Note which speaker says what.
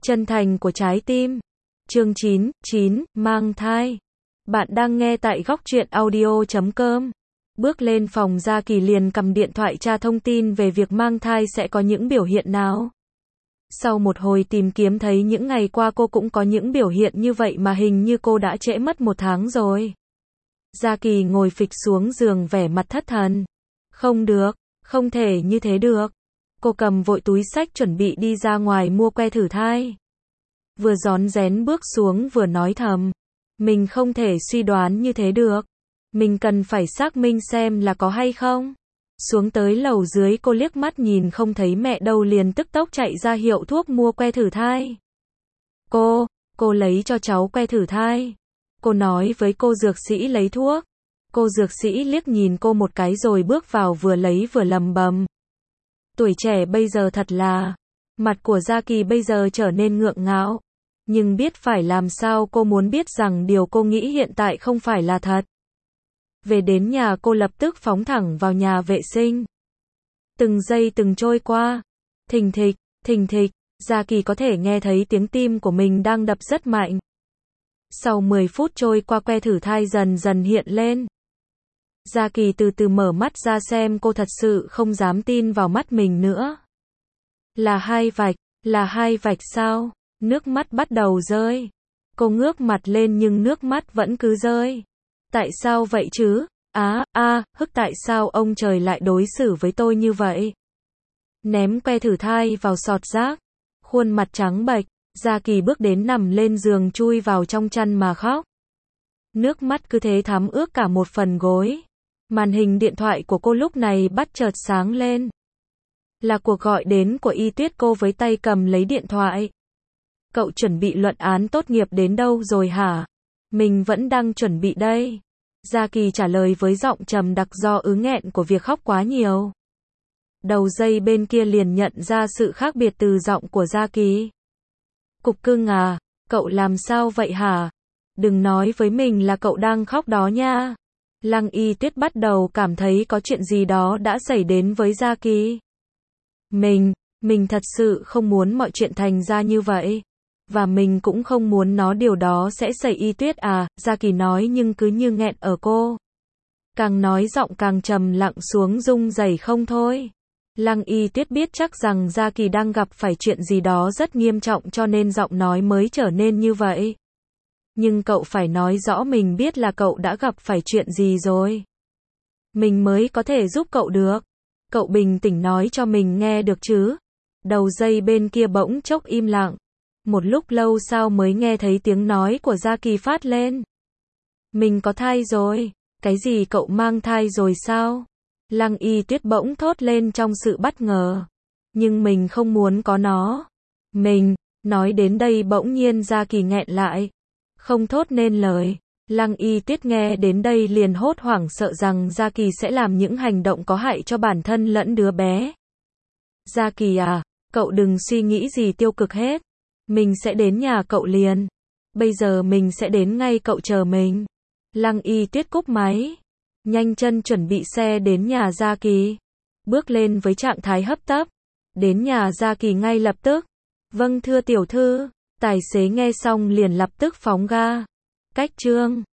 Speaker 1: Chân thành của trái tim. Chương 9, mang thai. Bạn đang nghe tại góc truyện audio.com. Bước lên phòng, Gia Kỳ liền cầm điện thoại tra thông tin về việc mang thai sẽ có những biểu hiện nào. Sau một hồi tìm kiếm thấy những ngày qua cô cũng có những biểu hiện như vậy mà hình như cô đã trễ mất 1 tháng rồi. Gia Kỳ ngồi phịch xuống giường vẻ mặt thất thần. Không được, không thể như thế được. Cô cầm vội túi xách chuẩn bị đi ra ngoài mua que thử thai. Vừa rón rén bước xuống vừa nói thầm. Mình không thể suy đoán như thế được. Mình cần phải xác minh xem là có hay không. Xuống tới lầu dưới cô liếc mắt nhìn không thấy mẹ đâu liền tức tốc chạy ra hiệu thuốc mua que thử thai. Cô lấy cho cháu que thử thai. Cô nói với cô dược sĩ lấy thuốc. Cô dược sĩ liếc nhìn cô một cái rồi bước vào vừa lấy vừa lầm bầm. Tuổi trẻ bây giờ thật là... Mặt của Gia Kỳ bây giờ trở nên ngượng ngạo. Nhưng biết phải làm sao, cô muốn biết rằng điều cô nghĩ hiện tại không phải là thật. Về đến nhà cô lập tức phóng thẳng vào nhà vệ sinh. Từng giây từng trôi qua. Thình thịch, Gia Kỳ có thể nghe thấy tiếng tim của mình đang đập rất mạnh. Sau 10 phút trôi qua que thử thai dần dần hiện lên. Gia Kỳ từ từ mở mắt ra xem cô thật sự không dám tin vào mắt mình nữa. Là hai vạch sao? Nước mắt bắt đầu rơi. Cô ngước mặt lên nhưng nước mắt vẫn cứ rơi. Tại sao vậy chứ? Tại sao ông trời lại đối xử với tôi như vậy? Ném que thử thai vào sọt rác. Khuôn mặt trắng bệch, Gia Kỳ bước đến nằm lên giường chui vào trong chăn mà khóc. Nước mắt cứ thế thấm ướt cả một phần gối. Màn hình điện thoại của cô lúc này bắt chợt sáng lên. Là cuộc gọi đến của Y Tuyết. Cô với tay cầm lấy điện thoại. Cậu chuẩn bị luận án tốt nghiệp đến đâu rồi hả? Mình vẫn đang chuẩn bị đây. Gia Kỳ trả lời với giọng trầm đặc do ứ nghẹn của việc khóc quá nhiều. Đầu dây bên kia liền nhận ra sự khác biệt từ giọng của Gia Kỳ. Cục cưng à, cậu làm sao vậy hả? Đừng nói với mình là cậu đang khóc đó nha. Lăng Y Tuyết bắt đầu cảm thấy có chuyện gì đó đã xảy đến với Gia Kỳ. Mình thật sự không muốn mọi chuyện thành ra như vậy. Và mình cũng không muốn điều đó sẽ xảy. Y Tuyết à, Gia Kỳ nói nhưng cứ như nghẹn ở cô. Càng nói giọng càng trầm lặng xuống, run rẩy không thôi. Lăng Y Tuyết biết chắc rằng Gia Kỳ đang gặp phải chuyện gì đó rất nghiêm trọng cho nên giọng nói mới trở nên như vậy. Nhưng cậu phải nói rõ mình biết là cậu đã gặp phải chuyện gì rồi. Mình mới có thể giúp cậu được. Cậu bình tĩnh nói cho mình nghe được chứ. Đầu dây bên kia bỗng chốc im lặng. Một lúc lâu sau mới nghe thấy tiếng nói của Gia Kỳ phát lên. Mình có thai rồi. Cái gì, cậu mang thai rồi sao? Lăng Y Tuyết bỗng thốt lên trong sự bất ngờ. Nhưng mình không muốn có nó. Mình, nói đến đây bỗng nhiên Gia Kỳ nghẹn lại. Không thốt nên lời. Lăng Y Tuyết nghe đến đây liền hốt hoảng sợ rằng Gia Kỳ sẽ làm những hành động có hại cho bản thân lẫn đứa bé. Gia Kỳ à, cậu đừng suy nghĩ gì tiêu cực hết. Mình sẽ đến nhà cậu liền. Bây giờ mình sẽ đến ngay, cậu chờ mình. Lăng Y Tuyết cúp máy. Nhanh chân chuẩn bị xe đến nhà Gia Kỳ. Bước lên với trạng thái hấp tấp. Đến nhà Gia Kỳ ngay lập tức. Vâng thưa tiểu thư. Tài xế nghe xong liền lập tức phóng ga. Cách chương